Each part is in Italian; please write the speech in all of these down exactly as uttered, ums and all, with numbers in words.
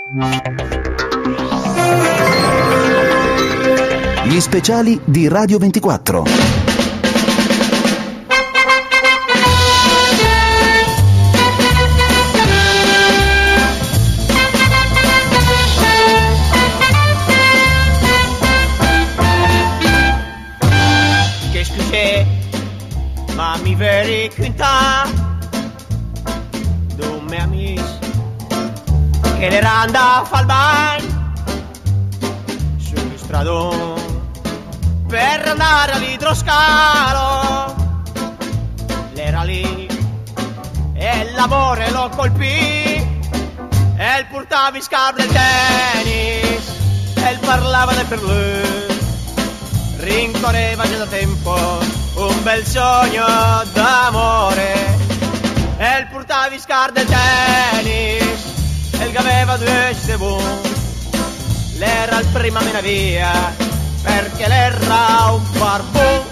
Gli speciali di Radio ventiquattro. Qu'est-ce que c'est, mamie very quinta, do me amis, che le randa fa il bagno sul stradone per andare all'idroscalo. L'era lì e l'amore lo colpì e il portava in scarpe del tennis e il parlava del per lui, rincorreva già da tempo un bel sogno d'amore e il portava in scarpe del tennis e il che aveva due buon, l'era il prima mena via perché l'era un barbone.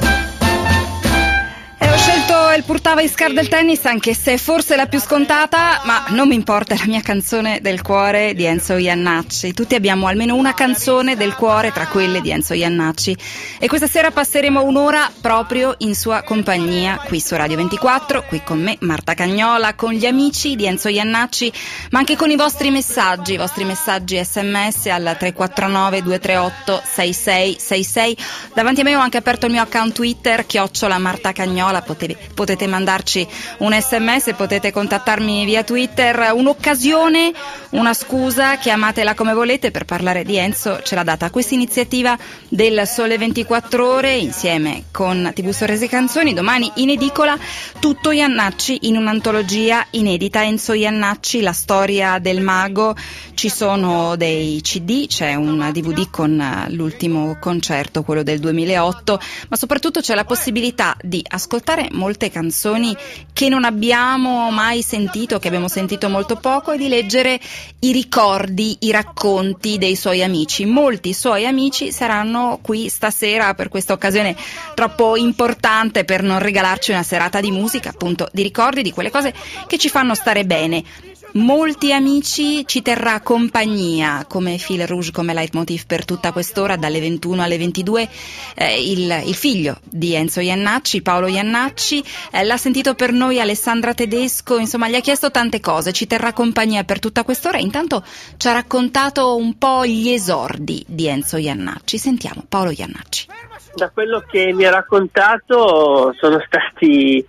E ho scelto il Portava Iscar del tennis, anche se forse la più scontata, ma non mi importa, è la mia canzone del cuore di Enzo Jannacci. Tutti abbiamo almeno una canzone del cuore tra quelle di Enzo Jannacci e questa sera passeremo un'ora proprio in sua compagnia qui su Radio ventiquattro, qui con me Marta Cagnola, con gli amici di Enzo Jannacci, ma anche con i vostri messaggi, i vostri messaggi sms al tre quattro nove due tre otto sei sei sei sei. Davanti a me ho anche aperto il mio account Twitter, chiocciola Marta Cagnola. Potete, potete mandarci un sms, potete contattarmi via Twitter. Un'occasione, una scusa, chiamatela come volete, per parlare di Enzo ce l'ha data questa iniziativa del Sole ventiquattro Ore insieme con tivù Sorrisi Canzoni. Domani in edicola tutto Jannacci in un'antologia inedita, Enzo Jannacci, la storia del mago. Ci sono dei C D, c'è un D V D con l'ultimo concerto, quello del duemilaotto, ma soprattutto c'è la possibilità di ascoltare molte canzoni che non abbiamo mai sentito, che abbiamo sentito molto poco, e di leggere i ricordi, i racconti dei suoi amici. Molti suoi amici saranno qui stasera per questa occasione troppo importante per non regalarci una serata di musica, appunto di ricordi, di quelle cose che ci fanno stare bene. Molti amici, ci terrà compagnia come fil rouge, come leitmotiv per tutta quest'ora, dalle ventuno alle ventidue, eh, il, il figlio di Enzo Jannacci, Paolo Jannacci, eh, l'ha sentito per noi Alessandra Tedesco, insomma gli ha chiesto tante cose, ci terrà compagnia per tutta quest'ora. Intanto ci ha raccontato un po' gli esordi di Enzo Jannacci. Sentiamo Paolo Jannacci. Da quello che mi ha raccontato sono stati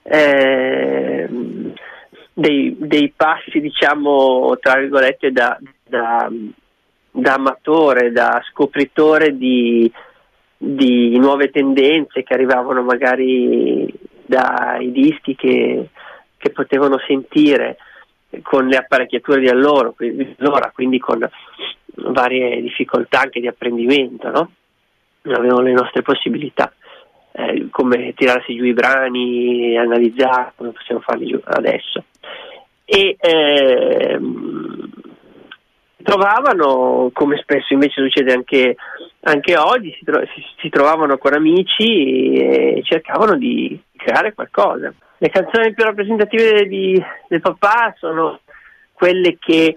eh, Dei, dei passi, diciamo, tra virgolette, da, da, da amatore, da scopritore di, di nuove tendenze che arrivavano magari dai dischi che, che potevano sentire con le apparecchiature di allora, quindi, allora, quindi con varie difficoltà anche di apprendimento, no? Avevano le nostre possibilità, eh, come tirarsi giù i brani, analizzare, come possiamo farli giù adesso. E ehm, trovavano, come spesso invece succede anche, anche oggi, si, tro- si, si trovavano con amici e cercavano di creare qualcosa. Le canzoni più rappresentative di, del papà sono quelle che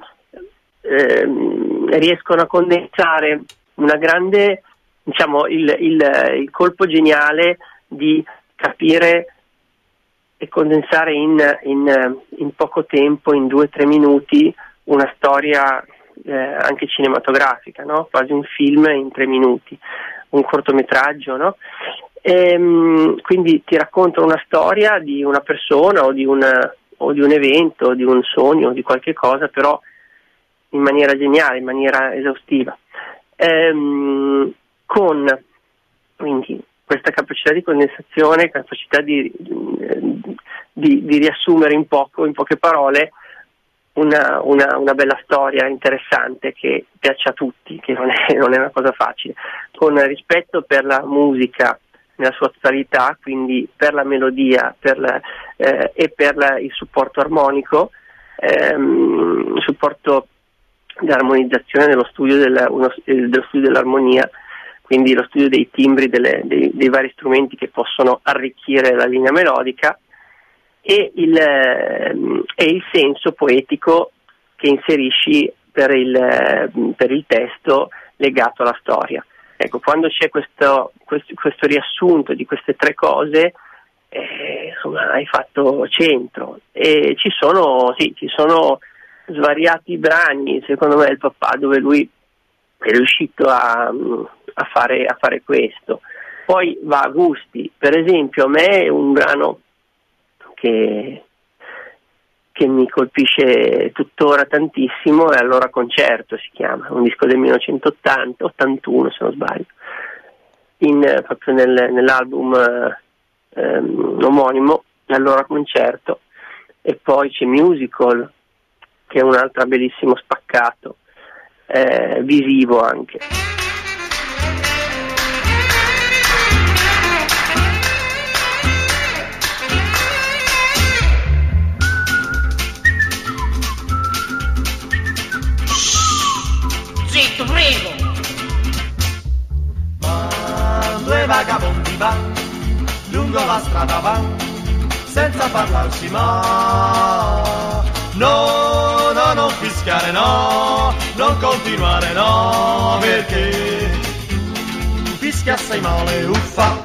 ehm, riescono a condensare una grande, diciamo, il, il, il colpo geniale di capire e condensare in, in, in poco tempo, in due o tre minuti, una storia eh, anche cinematografica, no? Quasi un film in tre minuti, un cortometraggio, no? E, quindi ti raccontano una storia di una persona o di, una, o di un evento, o di un sogno, o di qualche cosa, però in maniera geniale, in maniera esaustiva. Ehm, con quindi questa capacità di condensazione, capacità di, di, di riassumere in poco, in poche parole, una, una, una bella storia interessante che piace a tutti, che non è, non è una cosa facile, con rispetto per la musica nella sua totalità, quindi per la melodia per la, eh, e per la, il supporto armonico, ehm, supporto di armonizzazione dello studio, del, uno, dello studio dell'armonia, quindi lo studio dei timbri delle, dei, dei vari strumenti che possono arricchire la linea melodica, e il, eh, e il senso poetico che inserisci per il, per il testo legato alla storia. Ecco, quando c'è questo, questo, questo riassunto di queste tre cose, eh, insomma, hai fatto centro. E ci sono, sì, ci sono svariati brani, secondo me, il papà, dove lui è riuscito a, a, fare, a fare questo. Poi va a gusti. Per esempio, a me un brano che, che mi colpisce tuttora tantissimo è Allora Concerto, si chiama, un disco del millenovecentottanta, ottantuno se non sbaglio, in, proprio nel, nell'album ehm, omonimo, Allora Concerto. E poi c'è Musical, che è un altro bellissimo spaccato, eh, visivo anche. Zitto, prego! Ma due vagabondi van, lungo la strada van, senza parlarsi mai. No, no, non fischiare, no, non continuare, no, perché fischia assai male, uffa.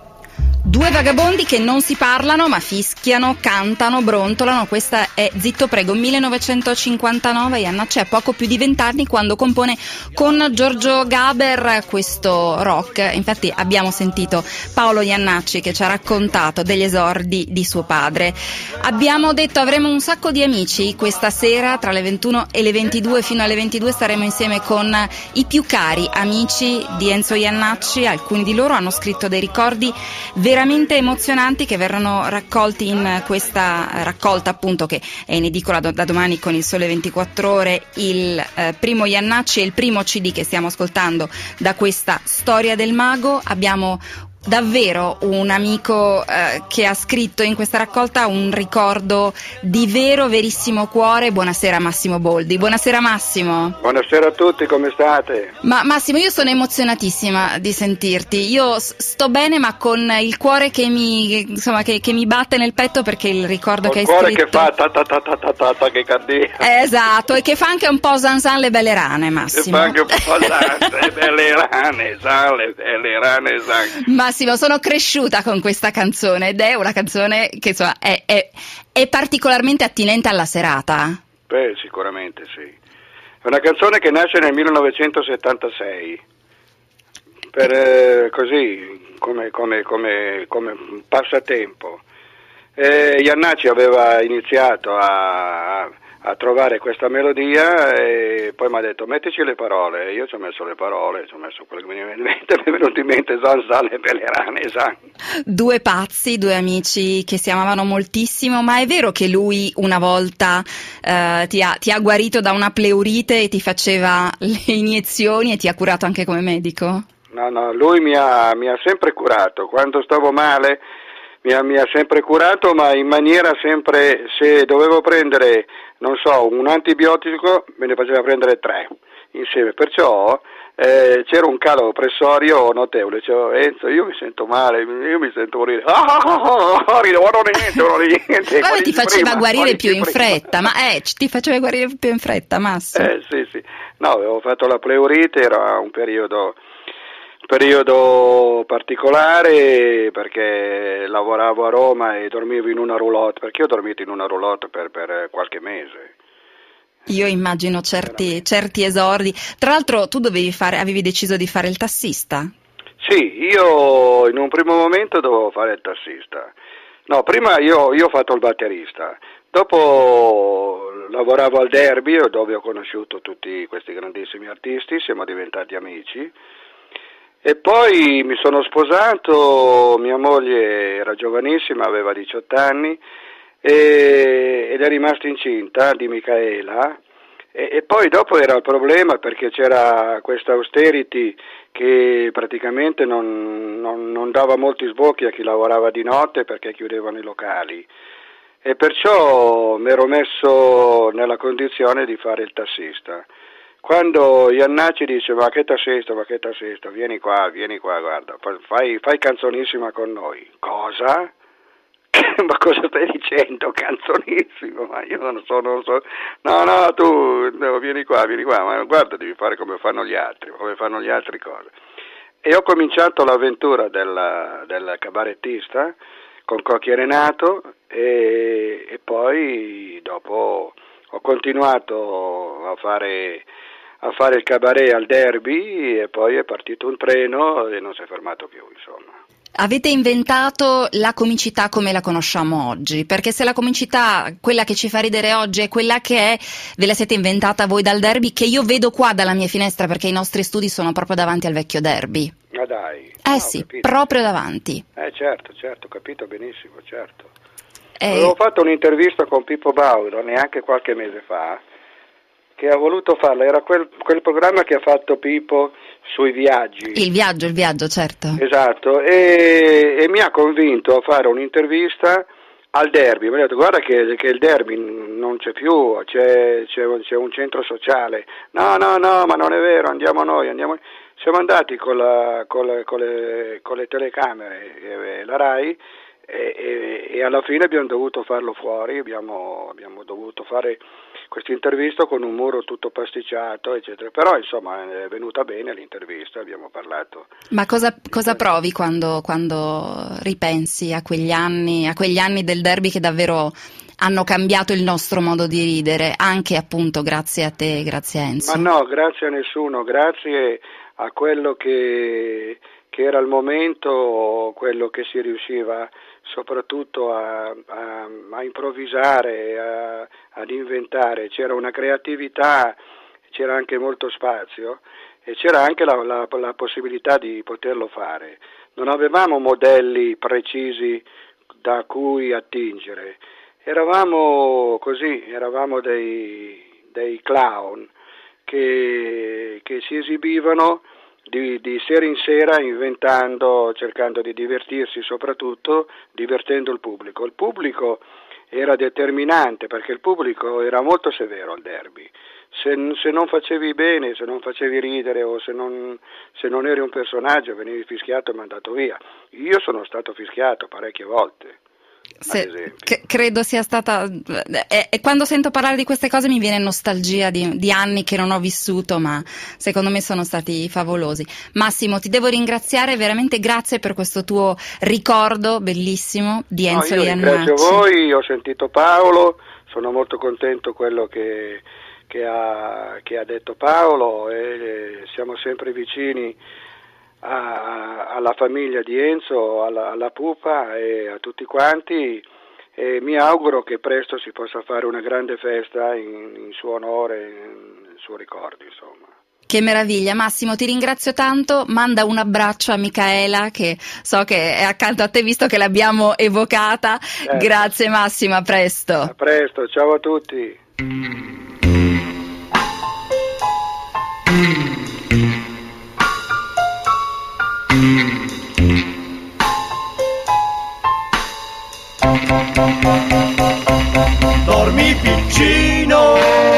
Due vagabondi che non si parlano ma fischiano, cantano, brontolano. Questa è Zitto Prego, millenovecentocinquantanove. Iannacci ha poco più di vent'anni quando compone con Giorgio Gaber questo rock. Infatti abbiamo sentito Paolo Iannacci che ci ha raccontato degli esordi di suo padre. Abbiamo detto avremo un sacco di amici questa sera, tra le ventuno e le ventidue. Fino alle ventidue staremo insieme con i più cari amici di Enzo Iannacci. Alcuni di loro hanno scritto dei ricordi veramente emozionanti che verranno raccolti in questa raccolta, appunto, che è in edicola da domani con il Sole ventiquattro Ore. Il eh, primo Iannacci è il primo C D che stiamo ascoltando da questa storia del mago. Abbiamo davvero un amico eh, che ha scritto in questa raccolta un ricordo di vero, verissimo cuore. Buonasera Massimo Boldi. Buonasera Massimo. Buonasera a tutti, come state? Ma Massimo, io sono emozionatissima di sentirti. Io sto bene, ma con il cuore che mi, insomma, che, che mi batte nel petto, perché il ricordo Col che hai cuore scritto, che fa ta ta ta ta ta ta ta che cardia. esatto, e che fa anche un po' Zanzan le belle rane, Massimo. Che fa anche un po' le belle rane, sa, le belle rane, sa. Massimo, sono cresciuta con questa canzone ed è una canzone che, insomma, è, è, è particolarmente attinente alla serata. Beh, sicuramente sì. È una canzone che nasce nel millenovecentosettantasei, per eh, così, come, come, come, come passatempo. E Iannacci aveva iniziato a, a trovare questa melodia e poi mi ha detto mettici le parole. Io ci ho messo le parole, ci ho messo quello che mi è venuto in mente, Zan Zan e Belerane, Zan. Due pazzi, due amici che si amavano moltissimo. Ma è vero che lui una volta eh, ti, ha, ti ha guarito da una pleurite e ti faceva le iniezioni e ti ha curato anche come medico? No, no, lui mi ha, mi ha sempre curato. Quando stavo male mi ha, mi ha sempre curato, ma in maniera sempre, se dovevo prendere, non so, un antibiotico, me ne faceva prendere tre insieme. Perciò eh, c'era un calo pressorio notevole. Cioè, Enzo, io mi sento male, io mi sento morire. Ah, ah, ah, ah, non ho niente, non ho niente. Vabbè, ti faceva prima, guarire più in prima. fretta, ma eh, ti faceva guarire più in fretta, Massimo. Eh, sì, sì. No, avevo fatto la pleurite, era un periodo... periodo particolare perché lavoravo a Roma e dormivo in una roulotte, perché io ho dormito in una roulotte per, per qualche mese. Io immagino certi, certi esordi. Tra l'altro tu dovevi fare, avevi deciso di fare il tassista? Sì, io in un primo momento dovevo fare il tassista. No, prima io, io ho fatto il batterista, dopo lavoravo al Derby dove ho conosciuto tutti questi grandissimi artisti, siamo diventati amici. E poi mi sono sposato, mia moglie era giovanissima, aveva diciotto anni, e, ed è rimasta incinta di Micaela, e, e poi dopo era il problema perché c'era questa austerity che praticamente non, non, non dava molti sbocchi a chi lavorava di notte perché chiudevano i locali, e perciò mi ero messo nella condizione di fare il tassista. Quando Iannacci dice ma che tassista, ma che tassista, vieni qua, vieni qua, guarda, fai, fai canzonissima con noi. Cosa? Ma cosa stai dicendo? Canzonissimo, ma io non so, non so. No, no, tu no, vieni qua, vieni qua, ma guarda, devi fare come fanno gli altri, come fanno gli altri cose. E ho cominciato l'avventura del, del cabarettista con Cocchi e Renato e, e poi dopo ho continuato a fare, a fare il cabaret al Derby e poi è partito un treno e non si è fermato più, insomma. Avete inventato la comicità come la conosciamo oggi, perché se la comicità, quella che ci fa ridere oggi, è quella che è, ve la siete inventata voi dal Derby, che io vedo qua dalla mia finestra, perché i nostri studi sono proprio davanti al vecchio Derby. Ah dai. Eh no, sì, capito. proprio davanti. Eh certo, certo, capito benissimo, certo. Eh... Avevo fatto un'intervista con Pippo Baudo neanche qualche mese fa, che ha voluto farla, era quel, quel programma che ha fatto Pippo sui viaggi. Il viaggio, il viaggio, certo. Esatto, e, e mi ha convinto a fare un'intervista al Derby. Mi ha detto guarda che, che il Derby non c'è più, c'è, c'è, c'è un centro sociale. No, no, no, ma non è vero, andiamo noi, andiamo. Siamo andati con, la, con, le, con, le, con le telecamere e, e la Rai e, e, e alla fine abbiamo dovuto farlo fuori, abbiamo, abbiamo dovuto fare questa intervista con un muro tutto pasticciato, eccetera. Però insomma è venuta bene l'intervista, abbiamo parlato. Ma cosa, cosa provi quando, quando ripensi a quegli anni, a quegli anni del Derby che davvero hanno cambiato il nostro modo di ridere, anche appunto grazie a te, grazie a Enzo? Ma no, grazie a nessuno, grazie a quello che, che era il momento, quello che si riusciva soprattutto a, a, a improvvisare, a, ad inventare. C'era una creatività, c'era anche molto spazio e c'era anche la, la, la possibilità di poterlo fare. Non avevamo modelli precisi da cui attingere, eravamo così, eravamo dei, dei clown che, che si esibivano Di, di sera in sera inventando, cercando di divertirsi, soprattutto divertendo il pubblico. Il pubblico era determinante perché il pubblico era molto severo al Derby. Se, se non facevi bene, se non facevi ridere o se non, se non eri un personaggio venivi fischiato e mandato via. Io sono stato fischiato parecchie volte. Se, c- credo sia stata e, e quando sento parlare di queste cose mi viene nostalgia di, di anni che non ho vissuto, ma secondo me sono stati favolosi. Massimo, ti devo ringraziare, veramente grazie per questo tuo ricordo bellissimo di Enzo no, Iannacci. Ringrazio voi, ho sentito Paolo, sono molto contento quello che, che, ha, che ha detto Paolo e siamo sempre vicini alla famiglia di Enzo, alla, alla pupa e a tutti quanti e mi auguro che presto si possa fare una grande festa in, in suo onore, in suo ricordo, insomma. Che meraviglia, Massimo, ti ringrazio tanto, manda un abbraccio a Micaela che so che è accanto a te visto che l'abbiamo evocata, certo. Grazie Massimo, a presto. A presto, ciao a tutti. Dormi piccino,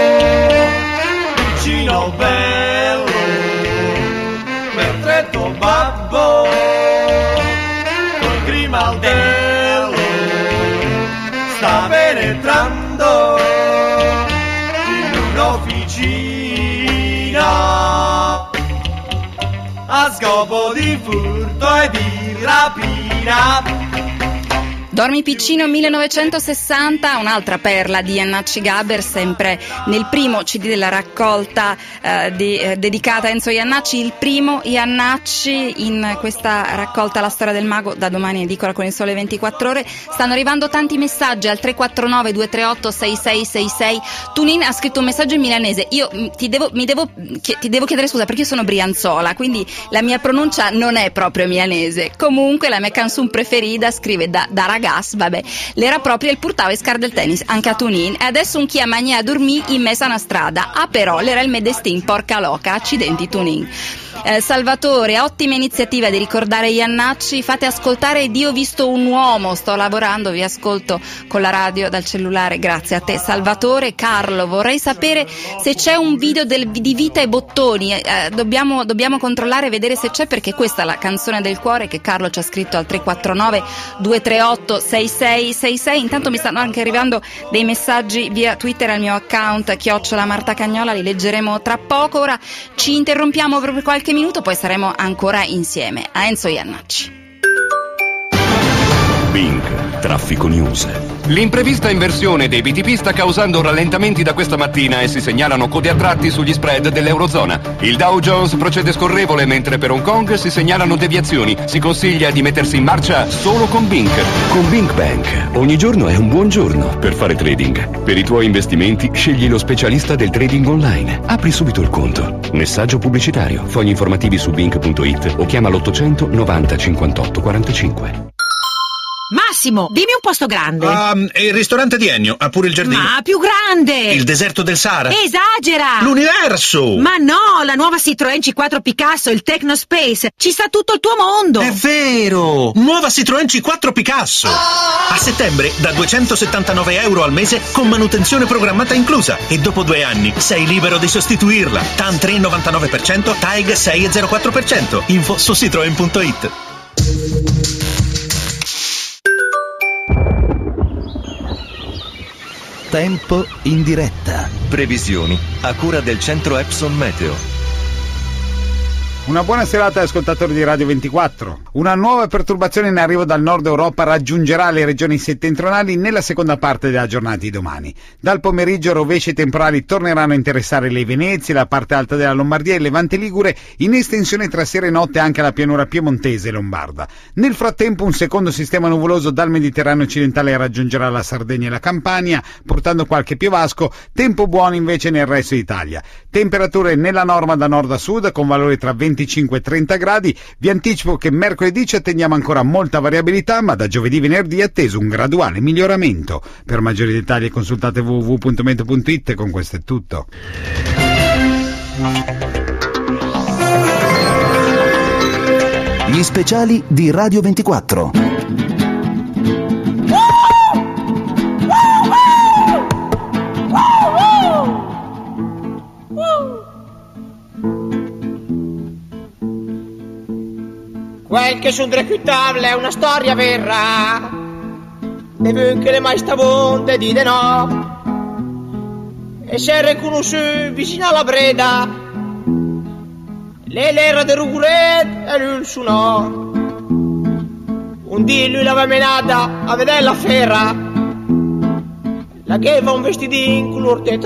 piccino bello, mentre tuo babbo col grimaldello sta penetrando in un'officina a scopo di furto e di rapina. Dormi piccino millenovecentosessanta, un'altra perla di Iannacci Gaber, sempre nel primo C D della raccolta eh, di, eh, dedicata a Enzo Iannacci, il primo Iannacci in questa raccolta La storia del mago, da domani edicola con il Sole ventiquattro ore. Stanno arrivando tanti messaggi al tre quattro nove due tre otto sei sei sei sei. Tunin ha scritto un messaggio in milanese, io ti devo, mi devo, ti devo chiedere scusa perché io sono brianzola, quindi la mia pronuncia non è proprio milanese. Comunque la mia canzone preferita, scrive da, da ragazza, vabbè, l'era proprio il Purtava e Scar del tennis, anche a Tunin, e adesso un chi a magna a dormì in mezzo a una strada. Ah però, l'era il medestin, porca loca, accidenti Tunin. Eh, Salvatore, ottima iniziativa di ricordare Iannacci, fate ascoltare Dio ho visto un uomo, sto lavorando, vi ascolto con la radio dal cellulare, grazie a te Salvatore. Carlo, vorrei sapere se c'è un video del, di Vita e Bottoni, eh, dobbiamo, dobbiamo controllare e vedere se c'è, perché questa è la canzone del cuore che Carlo ci ha scritto al tre quattro nove due tre otto sei sei sei sei. Intanto mi stanno anche arrivando dei messaggi via Twitter al mio account chiocciola Marta Cagnola, li leggeremo tra poco. Ora ci interrompiamo per qualche minuto, poi saremo ancora insieme a Enzo Iannacci. Bing, Traffico News. L'imprevista inversione dei B T P sta causando rallentamenti da questa mattina e si segnalano code a tratti sugli spread dell'Eurozona. Il Dow Jones procede scorrevole, mentre per Hong Kong si segnalano deviazioni. Si consiglia di mettersi in marcia solo con Bing. Con Bing Bank, ogni giorno è un buon giorno per fare trading. Per i tuoi investimenti, scegli lo specialista del trading online. Apri subito il conto. Messaggio pubblicitario. Fogli informativi su bing punto it o chiama l'ottocento novanta cinquantotto quarantacinque. Massimo, dimmi un posto grande. Um, il ristorante di Ennio, ha pure il giardino. Ma più grande! Il deserto del Sahara. Esagera! L'universo! Ma no, la nuova Citroën C quattro Picasso, il Technospace, ci sta tutto il tuo mondo! È vero! Nuova Citroën C quattro Picasso! A settembre da duecentosettantanove euro al mese con manutenzione programmata inclusa, e dopo due anni sei libero di sostituirla. T A N tre virgola novantanove per cento, T A E G sei virgola zero quattro per cento. Info su citroen punto it. Tempo in diretta. Previsioni a cura del centro Epson Meteo. Una buona serata ascoltatori di Radio ventiquattro. Una nuova perturbazione in arrivo dal nord Europa raggiungerà le regioni settentrionali nella seconda parte della giornata di domani. Dal pomeriggio rovesci temporali torneranno a interessare le Venezie, la parte alta della Lombardia e il Levante Ligure, in estensione tra sera e notte anche la pianura piemontese e lombarda. Nel frattempo un secondo sistema nuvoloso dal Mediterraneo occidentale raggiungerà la Sardegna e la Campania, portando qualche piovasco, tempo buono invece nel resto d'Italia. Temperature nella norma da nord a sud con valori tra venticinque e trenta gradi. Vi anticipo che mercoledì ci attendiamo ancora molta variabilità, ma da giovedì venerdì è atteso un graduale miglioramento. Per maggiori dettagli consultate w w w punto meteo punto it. Con questo è tutto. Gli speciali di Radio ventiquattro. Quel che sul Drecuitable è una storia vera, deve anche le mai stavonde di de no, e si è riconosciuto vicino alla Breda, le l'era del Ruguret e lui il suonò. Un dì lui l'aveva menata a vedere la ferra, la che aveva un vestidino color de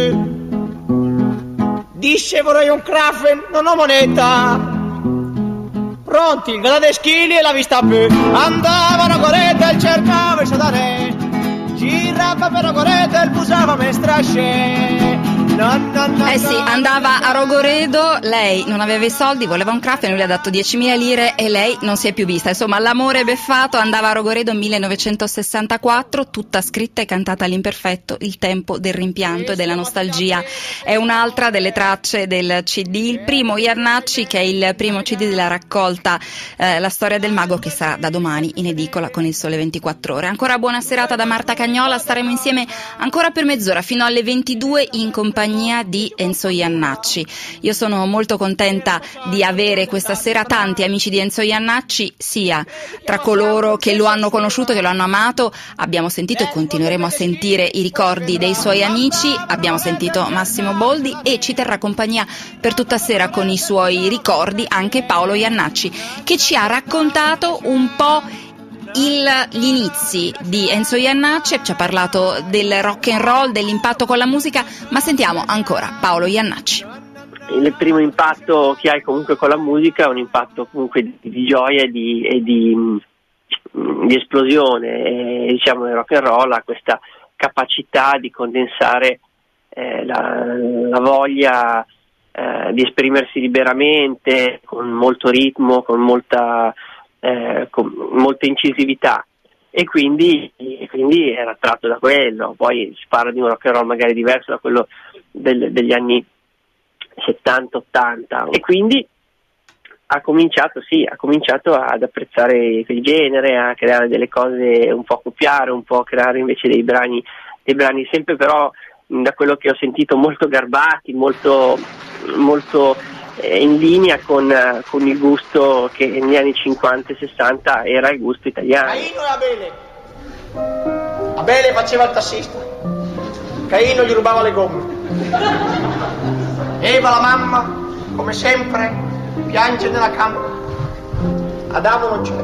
trasù, disse vorrei un crafen, non ho moneta. Pronti, il grande schili e la vista più. Andavano correte e cercava il sadare, girava per correte e busava me strasce. No, no, no, eh sì, andava a Rogoredo, lei non aveva i soldi, voleva un caffè, lui le ha dato diecimila lire e lei non si è più vista. Insomma, l'amore beffato. Andava a Rogoredo millenovecentosessantaquattro, tutta scritta e cantata all'imperfetto, il tempo del rimpianto e della nostalgia. È un'altra delle tracce del C D, il primo Iannacci, che è il primo C D della raccolta eh, La storia del mago, che sarà da domani in edicola con il Sole ventiquattro Ore. Ancora buona serata da Marta Cagnola, staremo insieme ancora per mezz'ora fino alle ventidue in compagnia di Enzo Iannacci. Io sono molto contenta di avere questa sera tanti amici di Enzo Iannacci, sia tra coloro che lo hanno conosciuto, che lo hanno amato. Abbiamo sentito e continueremo a sentire i ricordi dei suoi amici, abbiamo sentito Massimo Boldi e ci terrà compagnia per tutta sera con i suoi ricordi anche Paolo Iannacci, che ci ha raccontato un po' Il, gli inizi di Enzo Iannacci, ci ha parlato del rock and roll, dell'impatto con la musica, ma sentiamo ancora Paolo Iannacci. Il primo impatto che hai comunque con la musica è un impatto comunque di, di gioia e di, e di, di esplosione, e, diciamo il rock and roll ha questa capacità di condensare eh, la, la voglia eh, di esprimersi liberamente, con molto ritmo, con molta Eh, con molta incisività, e quindi, e quindi era tratto da quello. Poi si parla di un rock and roll magari diverso da quello del, degli anni settanta ottanta, e quindi ha cominciato, sì, ha cominciato ad apprezzare il genere, a creare delle cose un po' copiare, un po' creare invece dei brani, dei brani sempre però, da quello che ho sentito, molto garbati, molto, molto eh, in linea con, uh, con il gusto che negli anni cinquanta e sessanta era il gusto italiano. Caino e Abele. Abele faceva il tassista, Caino gli rubava le gomme. Eva, la mamma, come sempre, piange nella camera. Adamo non c'è.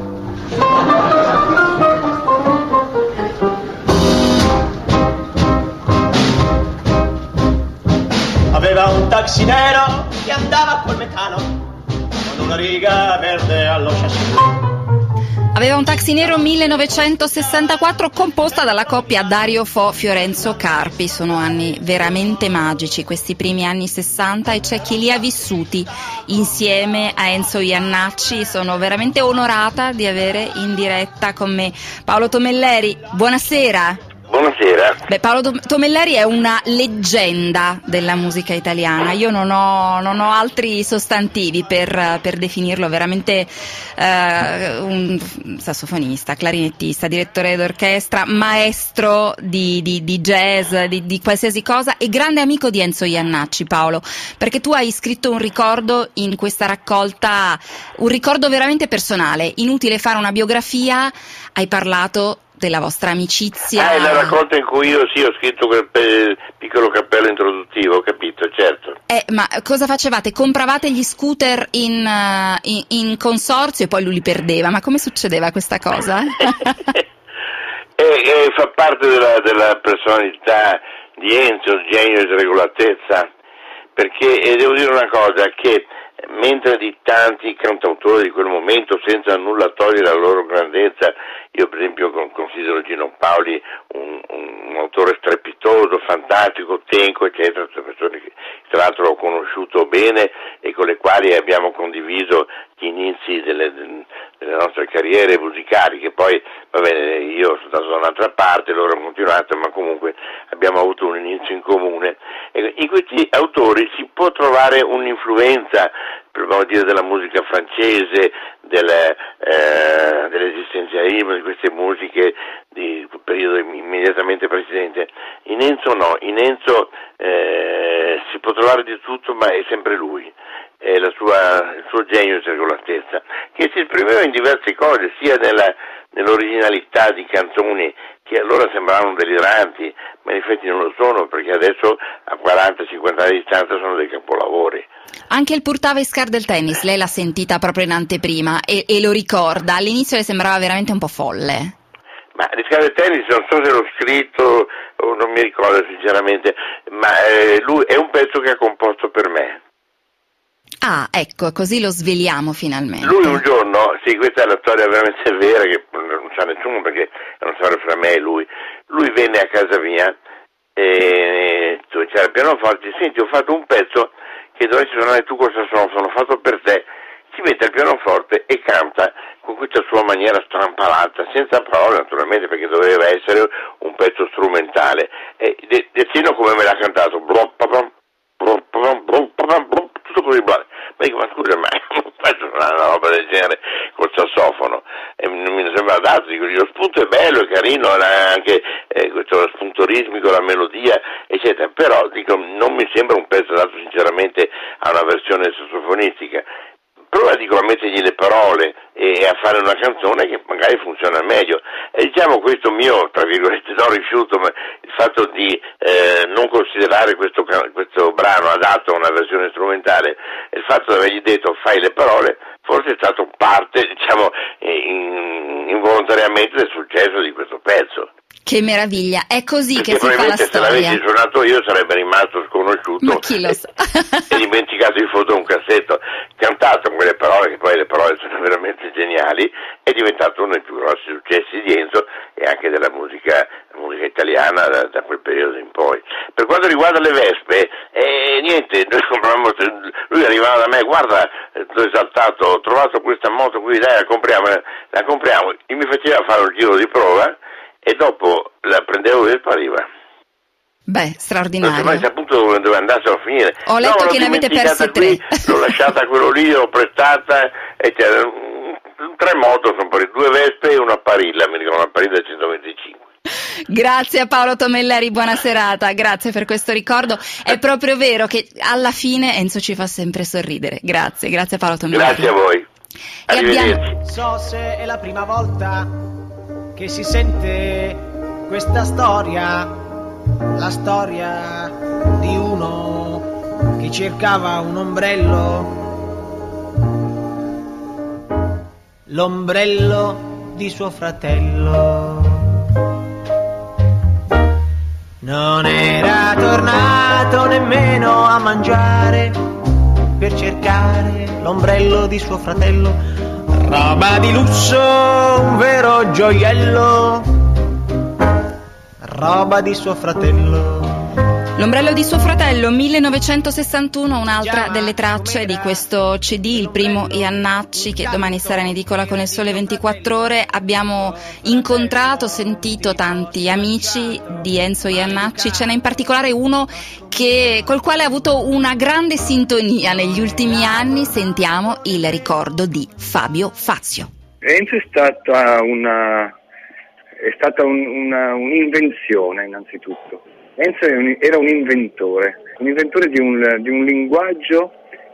Aveva un taxi nero che andava col metano con una riga verde allo chassis. Aveva un taxi nero millenovecentosessantaquattro composta dalla coppia Dario Fo Fiorenzo Carpi. Sono anni veramente magici, questi primi anni sessanta, e c'è chi li ha vissuti insieme a Enzo Jannacci. Sono veramente onorata di avere in diretta con me Paolo Tomelleri. Buonasera. Buonasera. Beh, Paolo Tomelleri è una leggenda della musica italiana. Io non ho, non ho altri sostantivi per, per definirlo. Veramente eh, un sassofonista, clarinettista, direttore d'orchestra, maestro di, di, di jazz, di, di qualsiasi cosa, e grande amico di Enzo Jannacci, Paolo, perché tu hai scritto un ricordo in questa raccolta, un ricordo veramente personale. Inutile fare una biografia, hai parlato della vostra amicizia. Ah, è la raccolta in cui io sì ho scritto quel pe- piccolo cappello introduttivo, ho capito, certo. Eh, ma cosa facevate? Compravate gli scooter in, uh, in, in consorzio e poi lui li perdeva, ma come succedeva questa cosa? e, e fa parte della, della personalità di Enzo, genio e regolatezza, perché e devo dire una cosa, che mentre di tanti cantautori di quel momento, senza nulla togliere la loro grandezza, io per esempio considero Gino Paoli un, un autore strepitoso, fantastico, tenco, eccetera, persone che tra l'altro ho conosciuto bene e con le quali abbiamo condiviso gli inizi delle, delle nostre carriere musicali, che poi, va bene, io sono stato da un'altra parte, loro hanno continuato, ma comunque abbiamo avuto un inizio in comune. E in questi autori si può trovare un'influenza, dobbiamo dire, della musica francese, del, eh, dell'esistenzialismo, di queste musiche di quel periodo immediatamente precedente. In Enzo no, in Enzo eh, si può trovare di tutto, ma è sempre lui, è la sua, il suo genio e regolatezza, che si esprimeva in diverse cose, sia nella, nell'originalità di canzoni che allora sembravano deliranti, ma in effetti non lo sono, perché adesso a quaranta cinquanta anni di distanza sono dei capolavori. Anche il Purtava Iscar del tennis, lei l'ha sentita proprio in anteprima e, e lo ricorda, all'inizio le sembrava veramente un po' folle. Ma l'Iscar del tennis non so se l'ho scritto o non mi ricordo sinceramente, ma eh, lui è un pezzo che ha composto per me. Ah, ecco, così lo sveliamo finalmente. Lui un giorno, sì, questa è la storia veramente vera, che non sa nessuno perché è una storia fra me e lui. Lui venne a casa mia, e, dove c'era il pianoforte, senti, ho fatto un pezzo che dovresti suonare tu col sassofono, fatto per te. Si mette al pianoforte e canta con questa sua maniera strampalata, senza parole naturalmente, perché doveva essere un pezzo strumentale. E decino come me l'ha cantato, blum, blum, blum, blum, blum, blum, tutto così, blum. Ma dico, ma scusa, ma non faccio una roba del genere col sassofono, e non mi sembra dato, dico, lo spunto è bello, è carino, anche eh, questo spunto ritmico, la melodia, eccetera, però dico, non mi sembra un pezzo dato sinceramente a una versione sassofonistica. Prova, dico, a mettergli le parole e a fare una canzone che magari funziona meglio. E diciamo questo mio, tra virgolette, non rifiuto, ma il fatto di eh, non considerare questo, questo brano adatto a una versione strumentale, il fatto di avergli detto fai le parole, forse è stato parte, diciamo, in, involontariamente del successo di questo pezzo. Che meraviglia, è così perché che si fa la storia. Se l'avessi suonato io sarebbe rimasto sconosciuto. Ma chi lo sa? E, e dimenticato in foto un cassetto. Cantato con quelle parole, che poi le parole sono veramente geniali, è diventato uno dei più grossi successi di Enzo e anche della musica, musica italiana da, da quel periodo in poi. Per quanto riguarda le Vespe, eh, niente, noi compravamo, lui arrivava da me, guarda, sono esaltato, ho trovato questa moto qui, dai, la compriamo, la compriamo, e mi faceva fare un giro di prova, e dopo la prendevo e spariva. Beh, straordinario. Non si è mai saputo dove, dove andassero a finire. Ho letto no, che ne avete perse tre. L'ho lasciata a quello lì, l'ho prestata e c'era tre moto, sono per due Vespe e una Parilla, mi ricordo una Parilla centoventicinque. Grazie a Paolo Tomelleri, buona serata, grazie per questo ricordo. È proprio vero che alla fine Enzo ci fa sempre sorridere. Grazie, grazie a Paolo Tomelleri. Grazie a voi. Arrivederci. Abbiamo... So se è la prima volta che si sente questa storia. La storia di uno che cercava un ombrello, l'ombrello di suo fratello. Non era tornato nemmeno a mangiare per cercare l'ombrello di suo fratello. Roba di lusso, un vero gioiello. Roba di suo fratello. L'ombrello di suo fratello, millenovecentosessantuno, un'altra delle tracce di questo C D, il primo Iannacci, che domani sarà in edicola con il Sole ventiquattro Ore. Abbiamo incontrato, sentito tanti amici di Enzo Iannacci, ce n'è in particolare uno che, col quale ha avuto una grande sintonia negli ultimi anni. Sentiamo il ricordo di Fabio Fazio. Enzo è stata una... è stata un, una, un'invenzione innanzitutto. Enzo era un inventore, un inventore di un, di un linguaggio,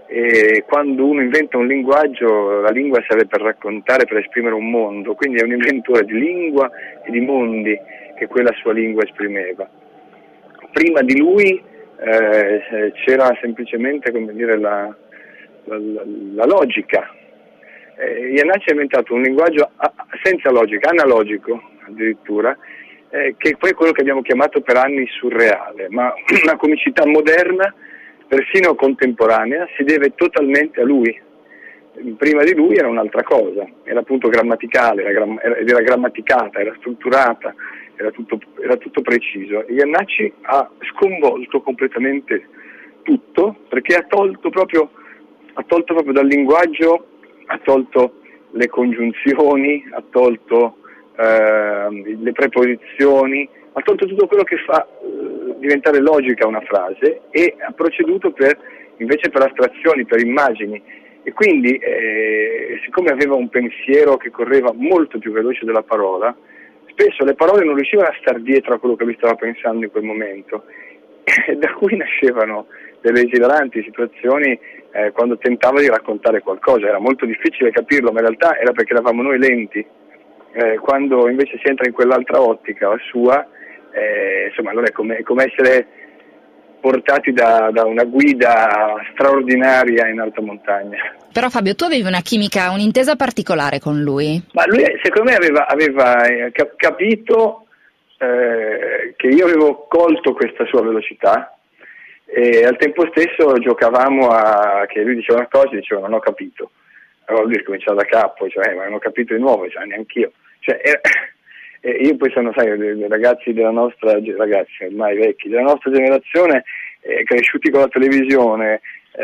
e quando uno inventa un linguaggio, la lingua serve per raccontare, per esprimere un mondo, quindi è un inventore di lingua e di mondi che quella sua lingua esprimeva. Prima di lui eh, c'era semplicemente, come dire, la, la, la, la logica. Eh, Iannacci ha inventato un linguaggio a, senza logica, analogico addirittura, eh, che poi è quello che abbiamo chiamato per anni surreale, ma una comicità moderna, persino contemporanea, si deve totalmente a lui. Prima di lui era un'altra cosa, era appunto grammaticale, era, gram- era grammaticata, era strutturata, era tutto, era tutto preciso. Iannacci ha sconvolto completamente tutto, perché ha tolto proprio, ha tolto proprio dal linguaggio, ha tolto le congiunzioni, ha tolto eh, le preposizioni, ha tolto tutto quello che fa eh, diventare logica una frase, e ha proceduto per, invece per astrazioni, per immagini, e quindi eh, siccome aveva un pensiero che correva molto più veloce della parola, spesso le parole non riuscivano a star dietro a quello che lui stava pensando in quel momento, e da cui nascevano delle esilaranti situazioni eh, quando tentava di raccontare qualcosa. Era molto difficile capirlo, ma in realtà era perché eravamo noi lenti. Eh, quando invece si entra in quell'altra ottica, la sua, eh, insomma, allora è come, è come essere portati da, da una guida straordinaria in alta montagna. Però Fabio, tu avevi una chimica, un'intesa particolare con lui? Ma lui secondo me aveva, aveva eh, cap- capito eh, che io avevo colto questa sua velocità, e al tempo stesso giocavamo a che lui diceva una cosa e diceva non ho capito. Allora lui ricominciava da capo, cioè eh, ma non ho capito di nuovo, cioè neanch'io. Cioè, eh, eh, io poi sono, sai, dei ragazzi della nostra, ragazzi ormai vecchi, della nostra generazione, eh, cresciuti con la televisione,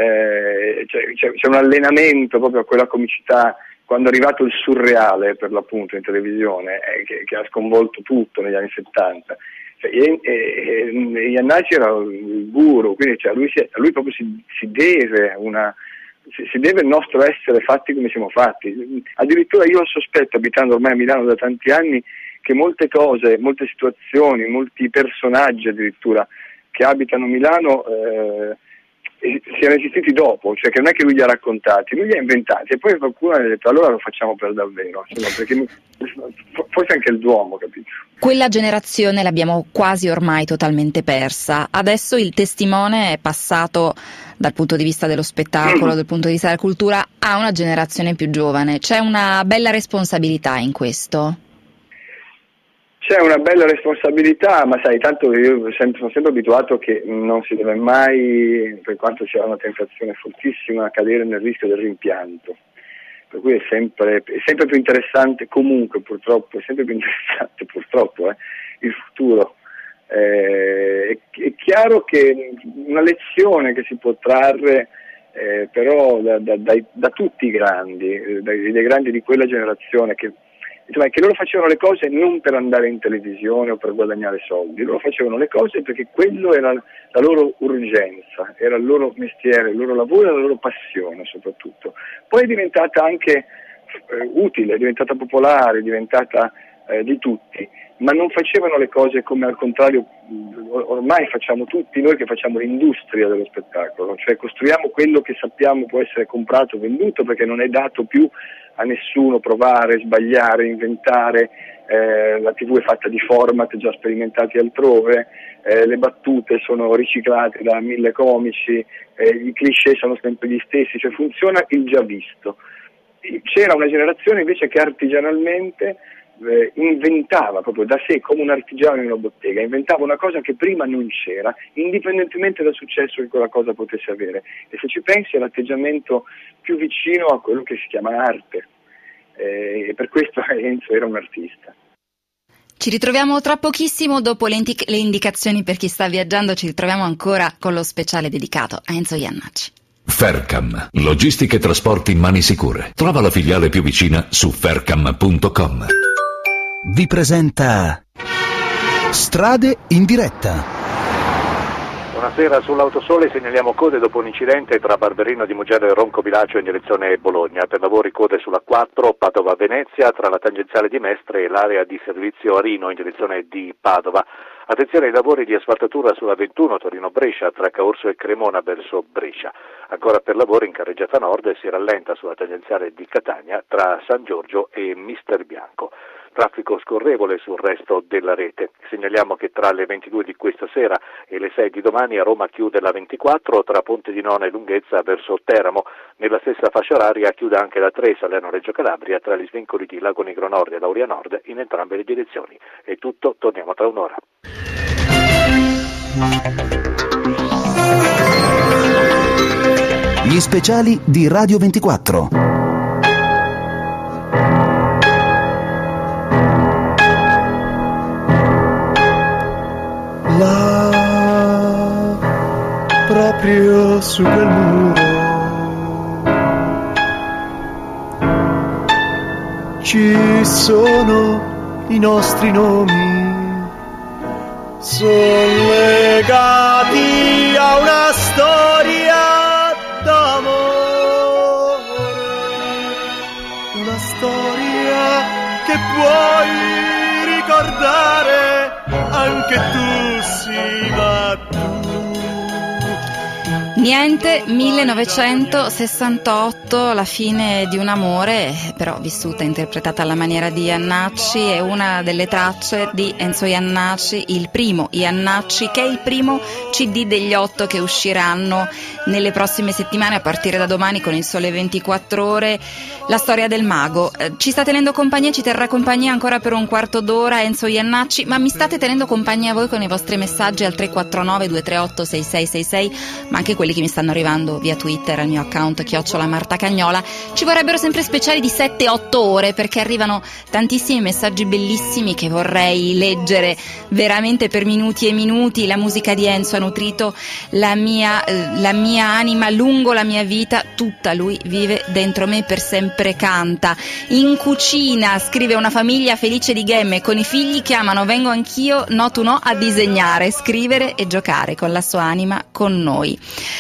eh, cioè, c'è, c'è un allenamento proprio a quella comicità, quando è arrivato il surreale per l'appunto in televisione, eh, che, che ha sconvolto tutto negli anni settanta. Cioè, e, e, e Iannacci era il guru, quindi cioè, a, lui si, a lui proprio si, si deve una... si deve il nostro essere fatti come siamo fatti. Addirittura io sospetto, abitando ormai a Milano da tanti anni, che molte cose, molte situazioni, molti personaggi addirittura che abitano Milano eh, siano esistiti dopo, cioè che non è che lui li ha raccontati, lui li ha inventati, e poi qualcuno ha detto allora lo facciamo per davvero, insomma, perché forse anche il Duomo, capito? Quella generazione l'abbiamo quasi ormai totalmente persa. Adesso il testimone è passato dal punto di vista dello spettacolo, dal punto di vista della cultura, a una generazione più giovane. C'è una bella responsabilità in questo? C'è una bella responsabilità, ma sai, tanto io sempre, sono sempre abituato che non si deve mai, per quanto c'è una tentazione fortissima, cadere nel rischio del rimpianto. Per cui è sempre, è sempre più interessante, comunque purtroppo, è sempre più interessante purtroppo eh, il futuro. Eh, è, è chiaro che una lezione che si può trarre eh, però da, da, da, da tutti i grandi, dai, dai grandi di quella generazione che Cioè, che loro facevano le cose non per andare in televisione o per guadagnare soldi, loro facevano le cose perché quello era la loro urgenza, era il loro mestiere, il loro lavoro e la loro passione soprattutto. Poi è diventata anche eh, utile, è diventata popolare, è diventata eh, di tutti, ma non facevano le cose come al contrario ormai facciamo tutti noi che facciamo l'industria dello spettacolo, cioè costruiamo quello che sappiamo può essere comprato o venduto perché non è dato più a nessuno provare, sbagliare, inventare, eh, la tivù è fatta di format già sperimentati altrove, eh, le battute sono riciclate da mille comici, eh, i cliché sono sempre gli stessi, cioè funziona il già visto. C'era una generazione invece che artigianalmente eh, inventava proprio da sé come un artigiano in una bottega, inventava una cosa che prima non c'era, indipendentemente dal successo che quella cosa potesse avere. E se ci pensi è l'atteggiamento più vicino a quello che si chiama arte, eh, e per questo Enzo era un artista. Ci ritroviamo tra pochissimo, dopo le, indic- le indicazioni per chi sta viaggiando, ci ritroviamo ancora con lo speciale dedicato a Enzo Jannacci. Fercam, logistica e trasporti in mani sicure. Trova la filiale più vicina su fercam punto com. Vi presenta Strade in diretta. Buonasera, sull'Autosole segnaliamo code dopo un incidente tra Barberino di Mugello e Ronco Bilacio in direzione Bologna. Per lavori code sulla quattro Padova-Venezia tra la tangenziale di Mestre e l'area di servizio Arino in direzione di Padova. Attenzione ai lavori di asfaltatura sulla ventuno Torino-Brescia tra Caorso e Cremona verso Brescia. Ancora per lavori in carreggiata nord e si rallenta sulla tangenziale di Catania tra San Giorgio e Mister Bianco. Traffico scorrevole sul resto della rete. Segnaliamo che tra le ventidue di questa sera e le sei di domani a Roma chiude la ventiquattro tra Ponte di Nona e Lunghezza verso Teramo. Nella stessa fascia oraria chiude anche la tre Salerno-Reggio Calabria tra gli svincoli di Lago Negro Nord e Lauria Nord in entrambe le direzioni. È tutto, torniamo tra un'ora. Gli speciali di Radio ventiquattro. Là, proprio su quel muro, ci sono i nostri nomi, sono legati a una storia d'amore, una storia che puoi ricordare anche tu, sì, ma tu. Niente, millenovecentosessantotto, la fine di un amore, però vissuta e interpretata alla maniera di Jannacci, è una delle tracce di Enzo Jannacci, il primo Jannacci, che è il primo C D degli otto che usciranno nelle prossime settimane a partire da domani con il Sole ventiquattro Ore. La storia del mago. Eh, ci sta tenendo compagnia, ci terrà compagnia ancora per un quarto d'ora Enzo Jannacci, ma mi state tenendo compagnia voi con i vostri messaggi al tre quattro nove due tre otto sei sei sei sei, ma anche quelli che mi stanno arrivando via Twitter al mio account chiocciola Marta Cagnola. Ci vorrebbero sempre speciali di sette otto ore perché arrivano tantissimi messaggi bellissimi che vorrei leggere veramente per minuti e minuti. La musica di Enzo ha nutrito la mia, eh, la mia anima lungo la mia vita tutta, lui vive dentro me per sempre, canta. In cucina scrive una famiglia felice di gemme con i figli che amano vengo anch'io, no tu no, a disegnare, scrivere e giocare con la sua anima con noi.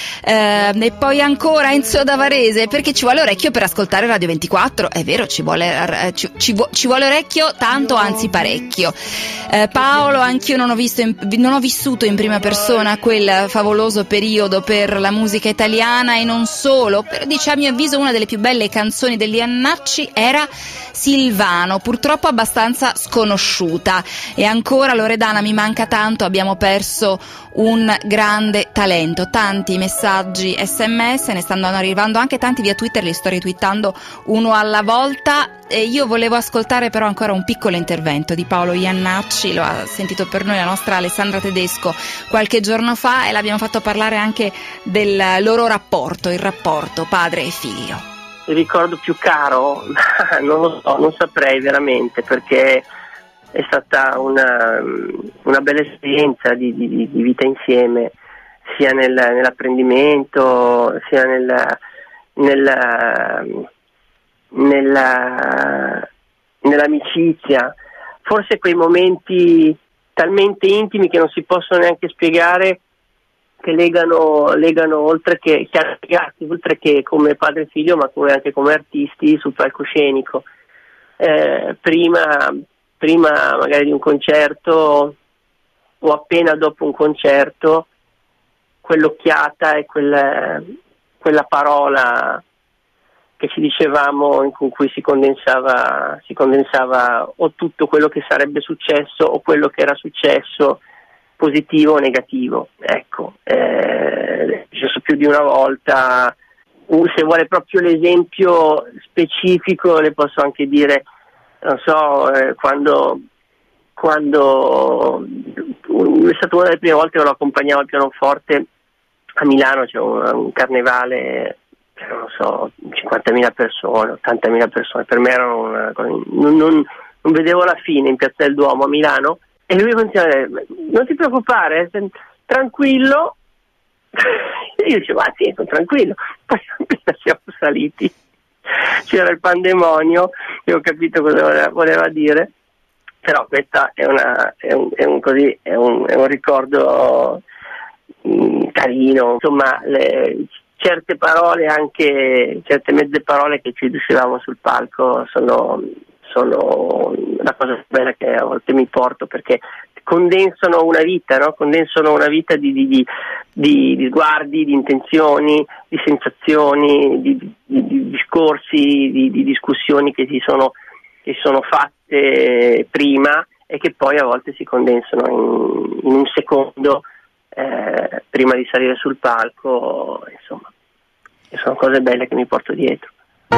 Eh, e poi ancora Enzo da Varese, perché ci vuole orecchio per ascoltare Radio ventiquattro, è vero, ci vuole, eh, ci, ci, ci vuole orecchio tanto, anzi parecchio. eh, Paolo, anch'io non ho, visto in, non ho vissuto in prima persona quel favoloso periodo per la musica italiana e non solo, però dice a mio avviso una delle più belle canzoni degli Jannacci era Silvano, purtroppo abbastanza sconosciuta. E ancora Loredana, mi manca tanto, abbiamo perso un grande talento. Tanti messaggi sms, ne stanno arrivando anche tanti via Twitter, li sto retweetando uno alla volta. E io volevo ascoltare però ancora un piccolo intervento di Paolo Jannacci, lo ha sentito per noi la nostra Alessandra Tedesco qualche giorno fa e l'abbiamo fatto parlare anche del loro rapporto, il rapporto padre e figlio. Il ricordo più caro? Non lo so, non saprei veramente, perché è stata una, una bella esperienza di, di, di vita insieme, sia nel, nell'apprendimento, sia nel, nel, nel, nell'amicizia, forse quei momenti talmente intimi che non si possono neanche spiegare, che legano, legano oltre che, che hanno legati, oltre che come padre e figlio, ma come anche come artisti sul palcoscenico. Eh, prima, prima magari di un concerto o appena dopo un concerto, quell'occhiata e quel, quella parola che ci dicevamo, con cui si condensava, si condensava o tutto quello che sarebbe successo o quello che era successo, positivo o negativo. Ecco, eh, è successo più di una volta. Uh, se vuole proprio l'esempio specifico, le posso anche dire, non so, eh, quando, quando è stata una delle prime volte che lo accompagnavo al pianoforte a Milano, c'è un, un carnevale, non so, cinquantamila persone, ottantamila persone, per me erano una, non, non, non vedevo la fine in Piazza del Duomo a Milano, e lui continuava a dire: non ti preoccupare, tranquillo. E io dicevo: ah sì, sono tranquillo. Poi appena siamo saliti c'era il pandemonio e ho capito cosa voleva, voleva dire. Però questa è una è un, è un così è un, è un ricordo mh, carino, insomma. Le, certe parole, anche certe mezze parole che ci dicevamo sul palco sono sono la cosa più bella che a volte mi porto, perché condensano una vita, no? Condensano una vita di, di, di, di, di sguardi, di intenzioni, di sensazioni, di, di, di discorsi, di, di discussioni che si sono, che sono fatte prima e che poi a volte si condensano in, in un secondo eh, prima di salire sul palco. Insomma, sono cose belle che mi porto dietro.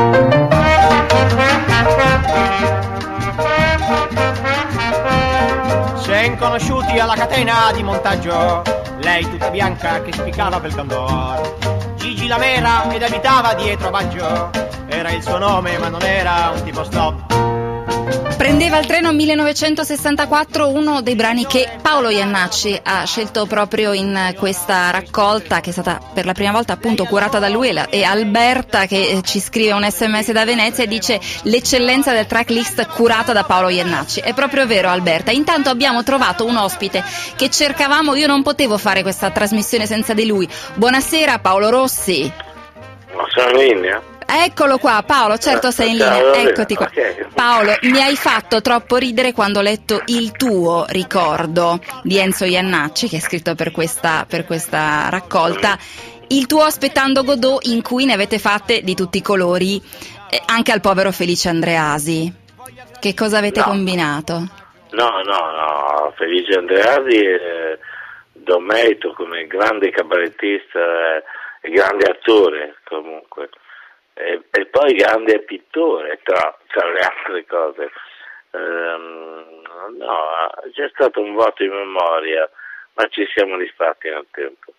Sen conosciuti alla catena di montaggio, lei tutta bianca che spiccava per Gandor, Gigi la Mera ed abitava dietro a Baggio, era il suo nome ma non era un tipo stop. Prendeva il treno millenovecentosessantaquattro, uno dei brani che Paolo Iannacci ha scelto proprio in questa raccolta, che è stata per la prima volta appunto curata da lui, e Alberta che ci scrive un sms da Venezia e dice: l'eccellenza del tracklist curata da Paolo Iannacci. È proprio vero, Alberta. Intanto abbiamo trovato un ospite che cercavamo, io non potevo fare questa trasmissione senza di lui. Buonasera Paolo Rossi. Ma sono in linea? Eccolo qua, Paolo, certo sei in linea, eccoti qua. Paolo, mi hai fatto troppo ridere quando ho letto il tuo ricordo di Enzo Iannacci, che è scritto per questa, per questa raccolta, il tuo Aspettando Godot, in cui ne avete fatte di tutti i colori, eh, anche al povero Felice Andreasi. Che cosa avete no. combinato? No, no, no, Felice Andreasi eh, do merito come grande cabarettista e eh, grande attore comunque. E, e poi grande pittore, tra, tra le altre cose. Ehm, no, c'è stato un voto in memoria, ma ci siamo distratti nel tempo.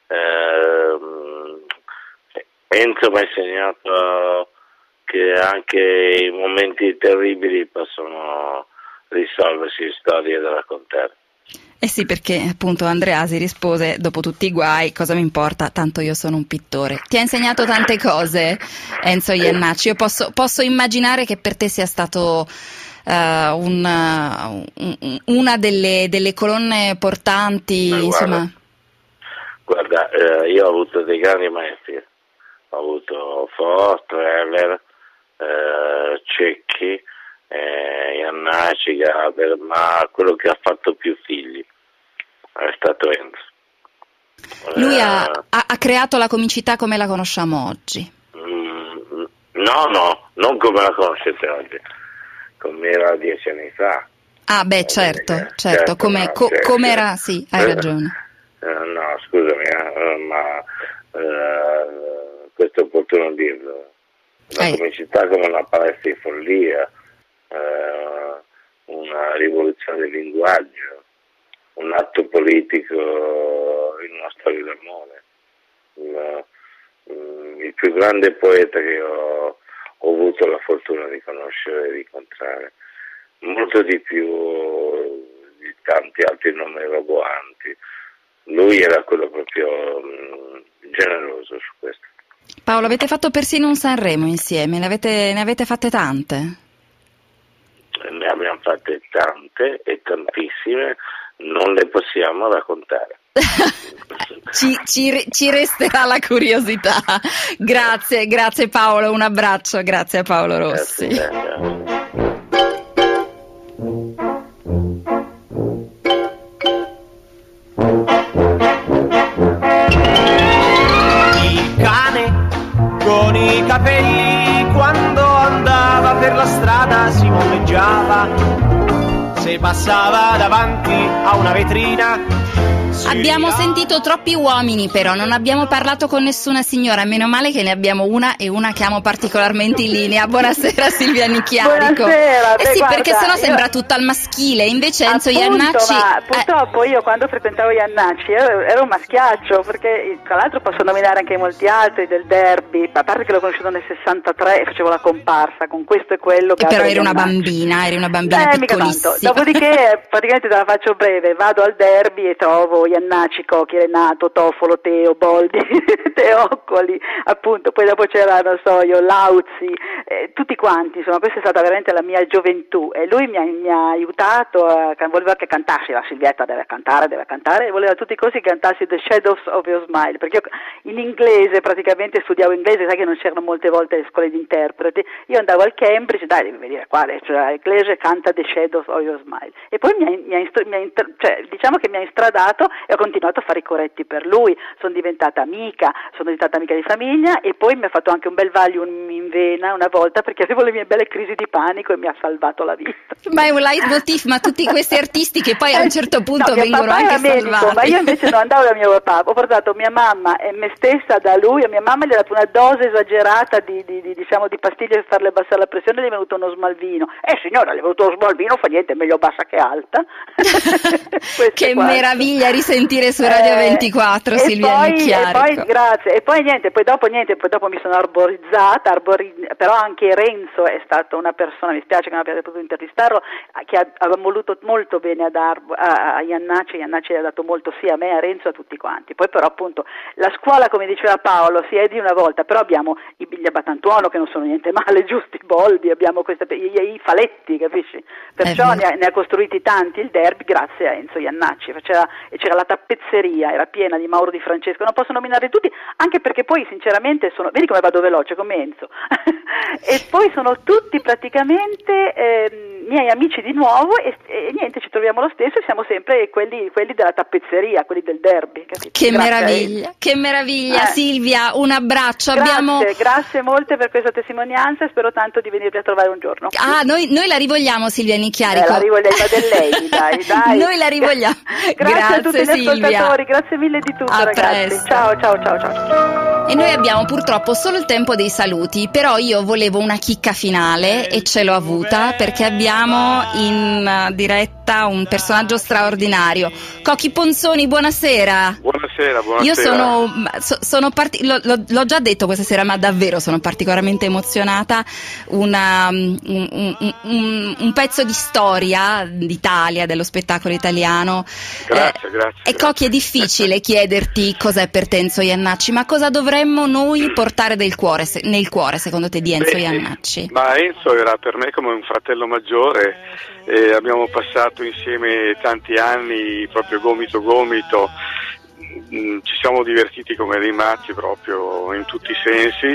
Ehm, Enzo mi ha insegnato che anche i momenti terribili possono risolversi in storie da raccontare. Eh sì, perché appunto Andreasi rispose: dopo tutti i guai, cosa mi importa, tanto io sono un pittore. Ti ha insegnato tante cose Enzo Iannacci. Io posso, posso immaginare che per te sia stato uh, un, uh, una delle, delle colonne portanti. Guarda, insomma. Guarda, eh, io ho avuto dei grandi maestri, ho avuto Fo, Streller, eh, Cecchi, eh, Iannacci, Gaber, ma quello che ha fatto più figli è stato Enzo. Lui eh, ha, ha, ha creato la comicità come la conosciamo oggi. Mm, no, no, non come la conoscete oggi, come era dieci anni fa. Ah beh, certo, eh, certo, certo, come, no, co, certo. come era, sì, hai ragione. Eh, no, scusami, eh, ma eh, questo è opportuno dirlo. La eh. comicità come una palestra di follia, eh, una rivoluzione del linguaggio, un atto politico in una storia d'amore. Mm, il più grande poeta che ho, ho avuto la fortuna di conoscere e di incontrare, molto di più di tanti altri nomi roboanti. Lui era quello proprio mh, generoso su questo. Paolo, avete fatto persino un Sanremo insieme, ne avete, ne avete fatte tante? fatte tante e tantissime, non le possiamo raccontare. ci, ci, ci resterà la curiosità. Grazie, grazie Paolo, un abbraccio, grazie a Paolo Rossi. Grazie, grazie. Con i capelli quando andava per la strada si moleggiava, se passava davanti a una vetrina. Abbiamo sentito troppi uomini, però non abbiamo parlato con nessuna signora, meno male che ne abbiamo una e una che amo particolarmente in linea. Buonasera Silvia Nicchiarico. Buonasera. Eh beh, sì, guarda, perché sennò io... sembra tutto al maschile, invece Enzo Appunto, Iannacci... ma purtroppo io quando frequentavo Iannacci ero, ero un maschiaccio, perché tra l'altro posso nominare anche molti altri del derby, a parte che l'ho conosciuto nel sessantatré e facevo la comparsa con questo e quello. E però eri una Iannacci. bambina, eri una bambina Eh, mica piccolissima. tanto. Dopodiché, praticamente te la faccio breve, vado al derby e trovo Iannacci, Cocchi, Renato, Toffolo, Teo, Boldi, Teoccoli, appunto, poi dopo c'era, non so io, Lauzi, eh, tutti quanti, insomma, questa è stata veramente la mia gioventù e lui mi ha, mi ha aiutato, a, voleva che cantassi, la Silvietta deve cantare, deve cantare, e voleva a tutti i costi che cantassi The Shadows of Your Smile, perché io in inglese praticamente studiavo inglese, sai che non c'erano molte volte le scuole di interpreti, io andavo al Cambridge, dai, devi venire qua, cioè, inglese canta The Shadows of Your Smile, e poi mi ha, mi ha, mi ha cioè, diciamo che mi ha instradato e ho continuato a fare i corretti per lui, sono diventata amica, sono diventata amica di famiglia e poi mi ha fatto anche un bel Valium in vena una volta perché avevo le mie belle crisi di panico e mi ha salvato la vita. Ma è un leitmotiv, ma tutti questi artisti che poi a un certo punto no, vengono anche medico, salvati. ma io invece non andavo da mio papà, ho portato mia mamma e me stessa da lui, a mia mamma gli ha dato una dose esagerata di, di, di, diciamo, di pastiglie per farle abbassare la pressione e gli è venuto uno smalvino. Eh signora, gli è venuto uno smalvino, fa niente, meglio bassa che alta. Che meraviglia risentire su Radio Eh, ventiquattro, e Silvia poi, e Nicchiarico. poi grazie, e poi niente, poi dopo niente, poi dopo mi sono arborizzata, arbori, però anche Renzo è stato una persona, mi spiace che non abbiate potuto intervistarlo, che ha, ha voluto molto bene ad Arbo, a, a Iannacci, Iannacci ha dato molto sia a me, a Renzo, a tutti quanti. Poi però appunto la scuola, come diceva Paolo, si è di una volta, però abbiamo i gli Abbatantuono che non sono niente male, giusti, i Boldi, abbiamo queste, i, i Faletti, capisci? Perciò ne ha, ne ha costruiti tanti il derby grazie a Enzo Iannacci, faceva, e c'era la tappezzeria, era piena di Mauro Di Francesco, non posso nominare tutti, anche perché poi sinceramente sono, vedi come vado veloce come Enzo, e poi sono tutti praticamente eh, miei amici di nuovo e, e niente, ci troviamo lo stesso e siamo sempre quelli, quelli della tappezzeria, quelli del derby. Capito? Che Grazie meraviglia, che meraviglia. Eh. Silvia, un abbraccio. Grazie, Abbiamo... grazie molte per questa testimonianza e spero tanto di venirvi a trovare un giorno. Ah, noi, noi la rivogliamo Silvia Nicchiarico. Eh, la rivogliamo del lei, dai, dai. Noi la rivogliamo. Grazie, Grazie a tutti gli Silvia. ascoltatori, grazie mille di tutto A ragazzi. presto. Ciao, ciao, ciao, ciao. E noi abbiamo purtroppo solo il tempo dei saluti, però io volevo una chicca finale e ce l'ho avuta perché abbiamo in diretta un personaggio straordinario. Cocchi Ponzoni, buonasera. Buonasera, buonasera. Io sono, so- sono parti- lo- lo- l'ho già detto questa sera, ma davvero sono particolarmente emozionata. Una, un, un, un, un pezzo di storia d'Italia, dello spettacolo italiano. Grazie, Eh, grazie. E Cocchi, è difficile chiederti cos'è per te Enzo Iannacci, ma cosa dovremmo noi portare del cuore, se- nel cuore, secondo te, di Enzo Beh, Iannacci? Ma Enzo era per me come un fratello maggiore, e abbiamo passato insieme tanti anni, proprio gomito gomito, Mm, ci siamo divertiti come dei matti proprio in tutti i sensi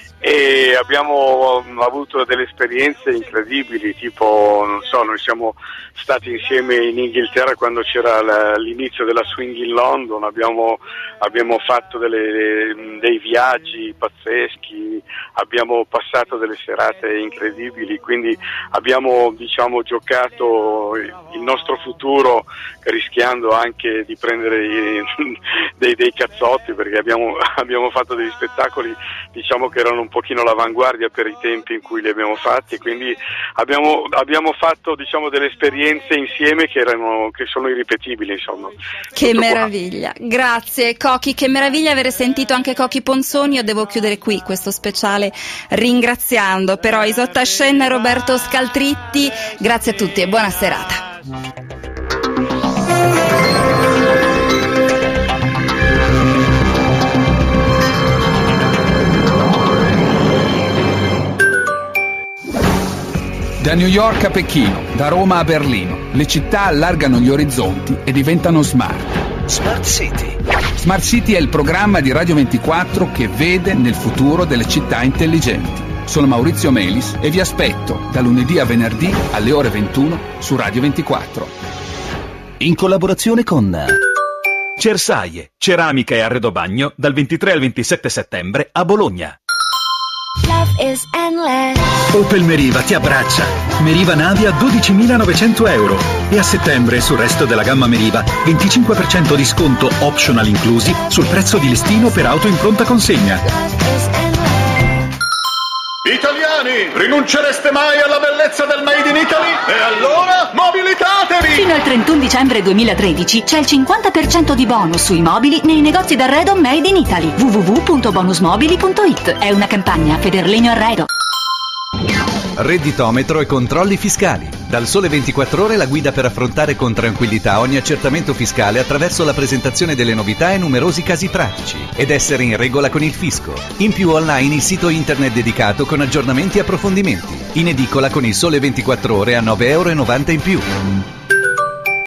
e abbiamo avuto delle esperienze incredibili, tipo, non so, noi siamo stati insieme in Inghilterra quando c'era la, l'inizio della Swing in London, abbiamo, abbiamo fatto delle, dei viaggi pazzeschi, abbiamo passato delle serate incredibili, quindi abbiamo, diciamo, giocato il nostro futuro rischiando anche di prendere i, dei, dei cazzotti, perché abbiamo, abbiamo fatto degli spettacoli, diciamo, che erano un pochino all'avanguardia per i tempi in cui li abbiamo fatti, quindi abbiamo, abbiamo fatto, diciamo, delle esperienze insieme che erano, che sono irripetibili, insomma. Che Tutto qua. meraviglia, grazie Cocchi, che meraviglia avere sentito anche Cocchi Ponzoni. Io devo chiudere qui questo speciale ringraziando però Isotta Scenna e Roberto Scaltritti. Grazie a tutti e buona serata. Da New York a Pechino, da Roma a Berlino, le città allargano gli orizzonti e diventano smart. Smart City. Smart City è il programma di Radio ventiquattro che vede nel futuro delle città intelligenti. Sono Maurizio Melis e vi aspetto da lunedì a venerdì alle ore ventuno su Radio ventiquattro. In collaborazione con Cersaie, ceramica e arredo bagno dal ventitré al ventisette settembre a Bologna. Love is endless. Opel Meriva ti abbraccia. Meriva navi a dodicimilanovecento euro. E a settembre sul resto della gamma Meriva venticinque per cento di sconto optional inclusi sul prezzo di listino per auto in pronta consegna. Italiani, rinuncereste mai alla bellezza del Made in Italy? E allora mobilitatevi! Fino al trentuno dicembre duemilatredici c'è il cinquanta per cento di bonus sui mobili nei negozi d'arredo Made in Italy. w w w punto bonusmobili punto it. È una campagna Federlegno Arredo. Redditometro e controlli fiscali. Dal Sole ventiquattro Ore la guida per affrontare con tranquillità ogni accertamento fiscale attraverso la presentazione delle novità e numerosi casi pratici ed essere in regola con il fisco. In più online il sito internet dedicato con aggiornamenti e approfondimenti. In edicola con il Sole ventiquattro Ore a nove e novanta euro in più.